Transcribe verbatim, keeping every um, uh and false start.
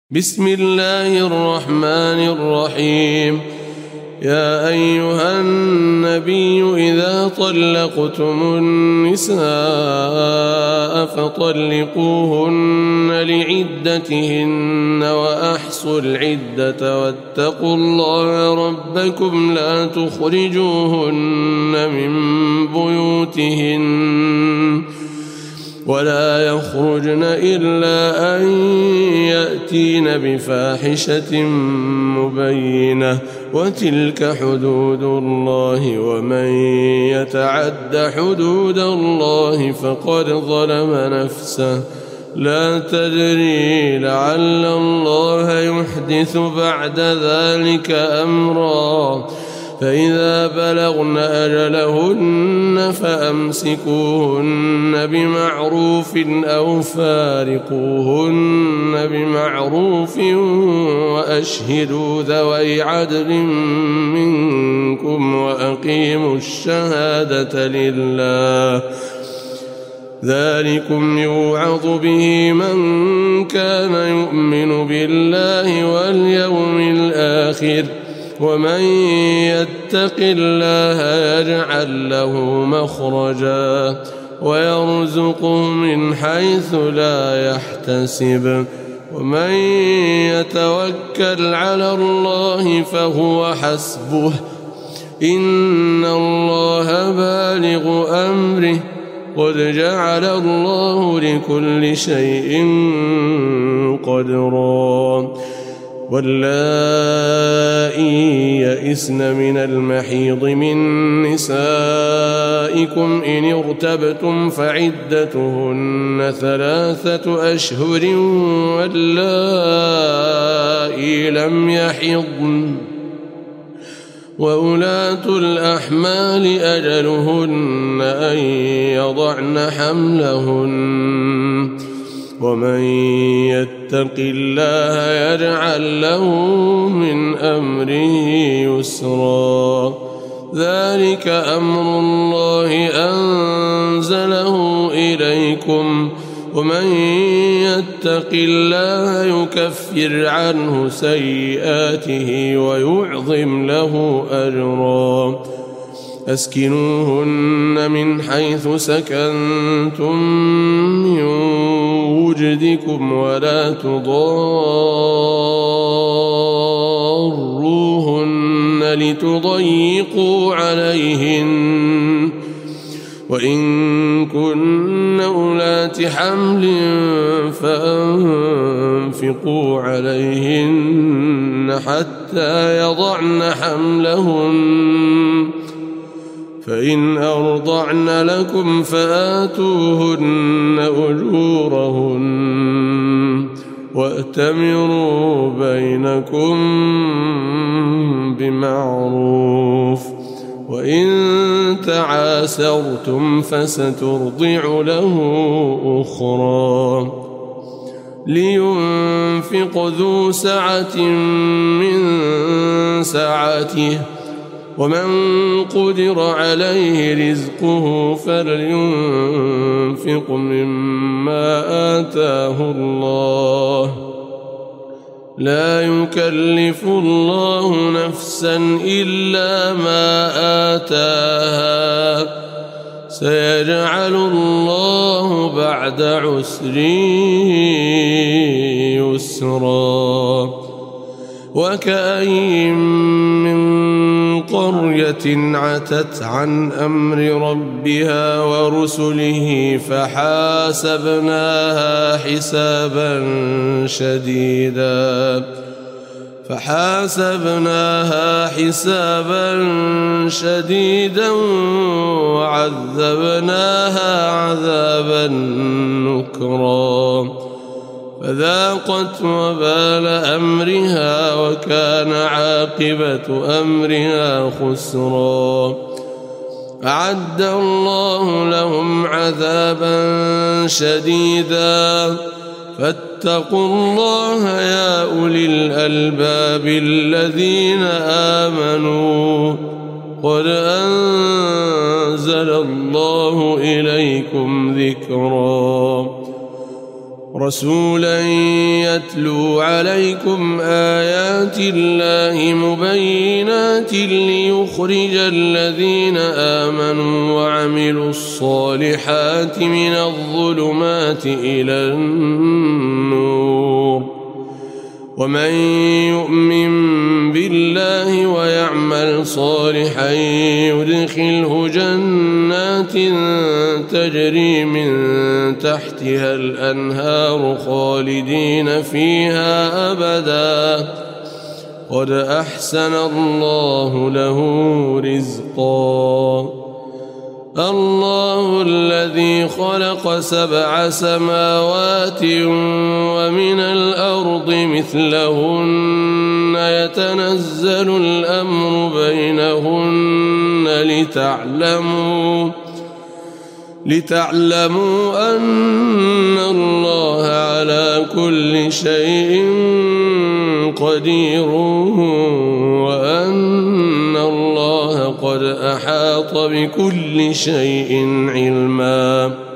بسم الله الرحمن الرحيم. يا أيها النبي إذا طلقتم النساء فطلقوهن لعدتهن وأحصوا العدة واتقوا الله ربكم لا تخرجوهن من بيوتهن ولا يخرجن إلا أن يأتين بفاحشة مبينة وتلك حدود الله ومن يتعد حدود الله فقد ظلم نفسه لا تدري لعل الله يحدث بعد ذلك أمرا فإذا بلغن أجلهن فأمسكوهن بمعروف أو فارقوهن بمعروف وأشهدوا ذوي عدل منكم وأقيموا الشهادة لله ذلكم يوعظ به من كان يؤمن بالله واليوم الآخر ومن يتق الله يجعل له مخرجا ويرزقه من حيث لا يحتسب ومن يتوكل على الله فهو حسبه إن الله بالغ أمره قد جعل الله لكل شيء قدرا. واللائي يئسن من المحيض من نسائكم إن ارتبتم فعدتهن ثلاثة أشهر واللائي لم يحضن وأولاة الأحمال أجلهن أن يضعن حملهن ومن يتق الله يجعل له من أمره يسرا ذلك أمر الله أنزله إليكم ومن يتق الله يكفر عنه سيئاته ويعظم له أجرا أسكنوهن من حيث سكنتم من وجدكم ولا تضاروهن لتضيقوا عليهن وإن كن أولات حمل فأنفقوا عليهن حتى يضعن حملهن فإن أرضعن لكم فآتوهن أجورهن وأتمروا بينكم بمعروف وإن تعاسرتم فسترضع له أخرى لينفق ذو سعة من سعته ومن قدر عليه رزقه فلينفق مما آتاه الله لا يكلف الله نفسا إلا ما آتاها سيجعل الله بعد عسر يسرا وكأين من قرية عتت عن أمر ربها ورسله فحاسبناها حسابا شديدا فحاسبناها حسابا شديدا وعذبناها عذابا نكرا فذاقت وبال أمرها وكان عاقبة أمرها خسرا أعد الله لهم عذابا شديدا فاتقوا الله يا أولي الألباب الذين آمنوا قد أنزل الله إليكم ذكرا رسولا يتلو عليكم آيات الله مبينات ليخرج الذين آمنوا وعملوا الصالحات من الظلمات إلى النور ومن يؤمن بالله ويعمل صالحا يدخله جنات تجري من تحتها الأنهار خالدين فيها أبدا قد أحسن الله له رزقا الله الذي خلق سبع سماوات ومن الأرض مثلهن يتنزل الأمر بينهن لتعلموا لتعلموا أن الله على كل شيء قدير وأن الله قد أحاط بكل شيء علما